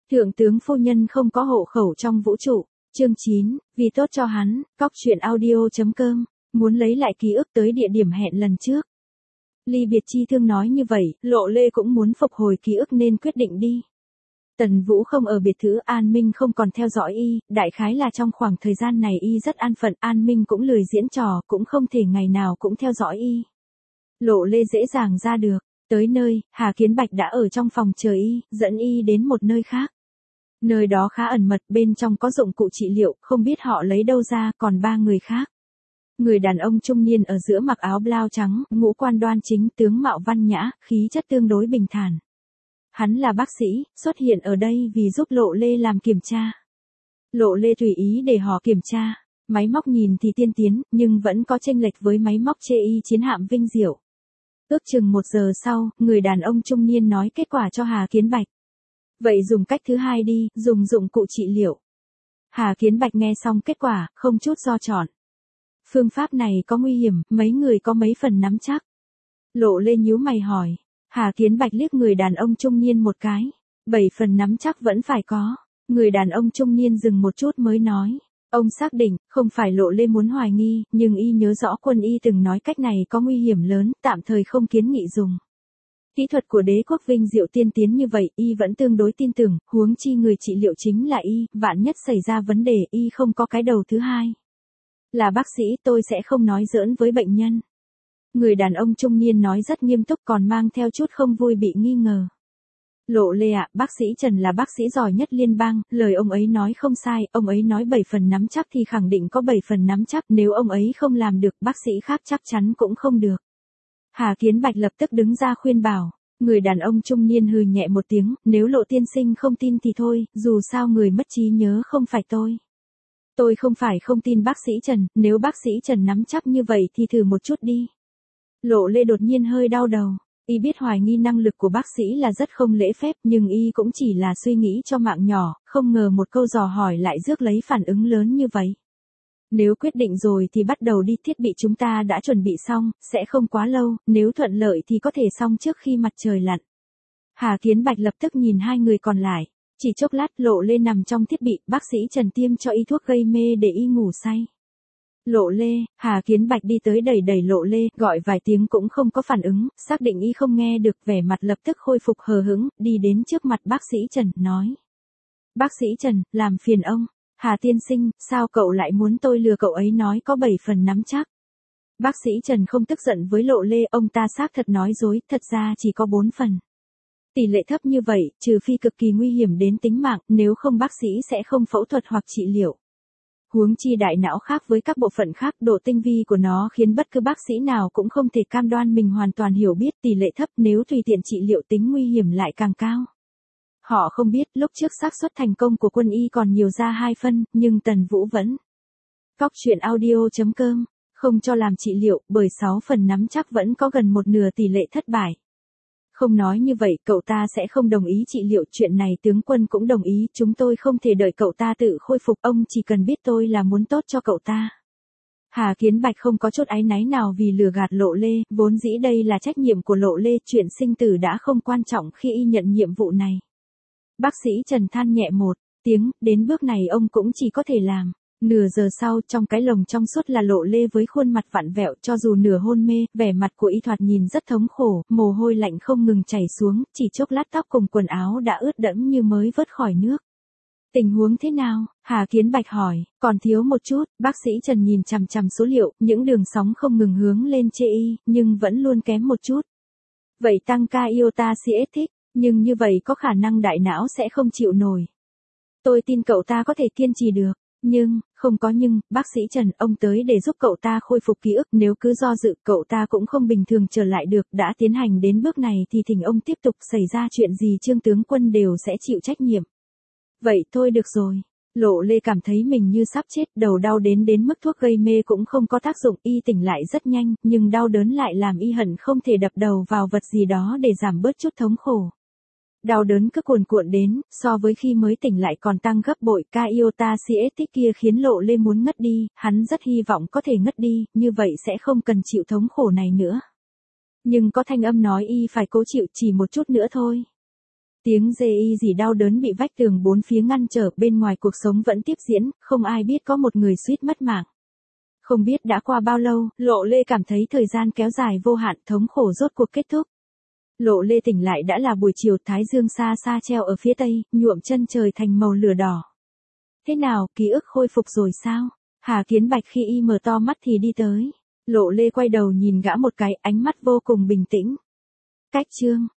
Thượng tướng phu nhân không có hộ khẩu trong vũ trụ. Chương 9, vì tốt cho hắn, cóc truyện audio.com, muốn lấy lại ký ức tới địa điểm hẹn lần trước. Ly biệt chi thương nói như vậy, Lộ Lê cũng muốn phục hồi ký ức nên quyết định đi. Tần Vũ không ở biệt thự, An Minh không còn theo dõi y, đại khái là trong khoảng thời gian này y rất an phận, An Minh cũng lười diễn trò, cũng không thể ngày nào cũng theo dõi y. Lộ Lê dễ dàng ra được, tới nơi, Hà Kiến Bạch đã ở trong phòng chờ y, dẫn y đến một nơi khác. Nơi đó khá ẩn mật, bên trong có dụng cụ trị liệu, không biết họ lấy đâu ra, còn 3 người khác. Người đàn ông trung niên ở giữa mặc áo blau trắng, ngũ quan đoan chính, tướng mạo văn nhã, khí chất tương đối bình thản. Hắn là bác sĩ, xuất hiện ở đây vì giúp Lộ Lê làm kiểm tra. Lộ Lê tùy ý để họ kiểm tra, máy móc nhìn thì tiên tiến, nhưng vẫn có chênh lệch với máy móc chê y chiến hạm Vinh Diệu. Ước chừng 1 giờ sau, người đàn ông trung niên nói kết quả cho Hà Kiến Bạch. Vậy dùng cách thứ hai đi, dùng dụng cụ trị liệu. Hà Kiến Bạch nghe xong kết quả, không chút do chọn. Phương pháp này có nguy hiểm, mấy người có mấy phần nắm chắc. Lộ Lê nhíu mày hỏi. Hà Kiến Bạch liếc người đàn ông trung niên một cái. 7 phần nắm chắc vẫn phải có. Người đàn ông trung niên dừng một chút mới nói. Ông xác định, không phải Lộ Lê muốn hoài nghi, nhưng y nhớ rõ quân y từng nói cách này có nguy hiểm lớn, tạm thời không kiến nghị dùng. Kỹ thuật của đế quốc Vinh Diệu tiên tiến như vậy, y vẫn tương đối tin tưởng, huống chi người trị liệu chính là y, vạn nhất xảy ra vấn đề y không có cái đầu thứ hai. Là bác sĩ tôi sẽ không nói giỡn với bệnh nhân. Người đàn ông trung niên nói rất nghiêm túc còn mang theo chút không vui bị nghi ngờ. Lộ Lê ạ, bác sĩ Trần là bác sĩ giỏi nhất liên bang, lời ông ấy nói không sai, ông ấy nói 7 phần nắm chắc thì khẳng định có 7 phần nắm chắc, nếu ông ấy không làm được, bác sĩ khác chắc chắn cũng không được. Hà Kiến Bạch lập tức đứng ra khuyên bảo, người đàn ông trung niên hừ nhẹ một tiếng, nếu Lộ tiên sinh không tin thì thôi, dù sao người mất trí nhớ không phải tôi. Tôi không phải không tin bác sĩ Trần, nếu bác sĩ Trần nắm chắc như vậy thì thử một chút đi. Lộ Lê đột nhiên hơi đau đầu, y biết hoài nghi năng lực của bác sĩ là rất không lễ phép nhưng y cũng chỉ là suy nghĩ cho mạng nhỏ, không ngờ một câu dò hỏi lại rước lấy phản ứng lớn như vậy. Nếu quyết định rồi thì bắt đầu đi, thiết bị chúng ta đã chuẩn bị xong, sẽ không quá lâu, nếu thuận lợi thì có thể xong trước khi mặt trời lặn. Hà Kiến Bạch lập tức nhìn 2 người còn lại, chỉ chốc lát Lộ Lê nằm trong thiết bị, bác sĩ Trần tiêm cho y thuốc gây mê để y ngủ say. Lộ Lê, Hà Kiến Bạch đi tới đẩy Lộ Lê, gọi vài tiếng cũng không có phản ứng, xác định y không nghe được, vẻ mặt lập tức khôi phục hờ hững, đi đến trước mặt bác sĩ Trần, nói. Bác sĩ Trần, làm phiền ông. Hà tiên sinh, sao cậu lại muốn tôi lừa cậu ấy nói có 7 phần nắm chắc? Bác sĩ Trần không tức giận với Lộ Lê, ông ta xác thật nói dối, thật ra chỉ có 4 phần. Tỷ lệ thấp như vậy, trừ phi cực kỳ nguy hiểm đến tính mạng, nếu không bác sĩ sẽ không phẫu thuật hoặc trị liệu. Huống chi đại não khác với các bộ phận khác, độ tinh vi của nó khiến bất cứ bác sĩ nào cũng không thể cam đoan mình hoàn toàn hiểu biết, tỷ lệ thấp, nếu tùy tiện trị liệu tính nguy hiểm lại càng cao. Họ không biết, lúc trước xác suất thành công của quân y còn nhiều ra 2 phân, nhưng Tần Vũ vẫn. Cóc truyện audio.com, không cho làm trị liệu, bởi 6 phần nắm chắc vẫn có gần 1/2 tỷ lệ thất bại. Không nói như vậy, cậu ta sẽ không đồng ý trị liệu, chuyện này tướng quân cũng đồng ý, chúng tôi không thể đợi cậu ta tự khôi phục, ông chỉ cần biết tôi là muốn tốt cho cậu ta. Hà Kiến Bạch không có chút áy náy nào vì lừa gạt Lộ Lê, vốn dĩ đây là trách nhiệm của Lộ Lê, chuyện sinh tử đã không quan trọng khi y nhận nhiệm vụ này. Bác sĩ Trần than nhẹ một tiếng, đến bước này ông cũng chỉ có thể làm. Nửa giờ sau, trong cái lồng trong suốt là Lộ Lê với khuôn mặt vặn vẹo, cho dù nửa hôn mê, vẻ mặt của y thoạt nhìn rất thống khổ, mồ hôi lạnh không ngừng chảy xuống, chỉ chốc lát tóc cùng quần áo đã ướt đẫm như mới vớt khỏi nước. Tình huống thế nào? Hà Kiến Bạch hỏi, còn thiếu một chút, bác sĩ Trần nhìn chằm chằm số liệu, những đường sóng không ngừng hướng lên chê y, nhưng vẫn luôn kém một chút. Vậy tăng ca iota siết, nhưng như vậy có khả năng đại não sẽ không chịu nổi. Tôi tin cậu ta có thể kiên trì được. Nhưng, không có nhưng, bác sĩ Trần, ông tới để giúp cậu ta khôi phục ký ức, nếu cứ do dự, cậu ta cũng không bình thường trở lại được, đã tiến hành đến bước này thì thỉnh ông tiếp tục, xảy ra chuyện gì Trương tướng quân đều sẽ chịu trách nhiệm. Vậy thôi được rồi. Lộ Lê cảm thấy mình như sắp chết, đầu đau đến mức thuốc gây mê cũng không có tác dụng, y tỉnh lại rất nhanh, nhưng đau đớn lại làm y hận không thể đập đầu vào vật gì đó để giảm bớt chút thống khổ. Đau đớn cứ cuồn cuộn đến, so với khi mới tỉnh lại còn tăng gấp bội, ca iota siết kia khiến Lộ Lê muốn ngất đi, hắn rất hy vọng có thể ngất đi, như vậy sẽ không cần chịu thống khổ này nữa. Nhưng có thanh âm nói y phải cố chịu chỉ một chút nữa thôi. Tiếng rê y gì đau đớn bị vách tường bốn phía ngăn trở, bên ngoài cuộc sống vẫn tiếp diễn, không ai biết có một người suýt mất mạng. Không biết đã qua bao lâu, Lộ Lê cảm thấy thời gian kéo dài vô hạn, thống khổ rốt cuộc kết thúc. Lộ Lê tỉnh lại đã là buổi chiều, thái dương xa xa treo ở phía tây, nhuộm chân trời thành màu lửa đỏ. Thế nào, ký ức khôi phục rồi sao? Hà Kiến Bạch khi y mở to mắt thì đi tới. Lộ Lê quay đầu nhìn gã một cái, ánh mắt vô cùng bình tĩnh. Cách chương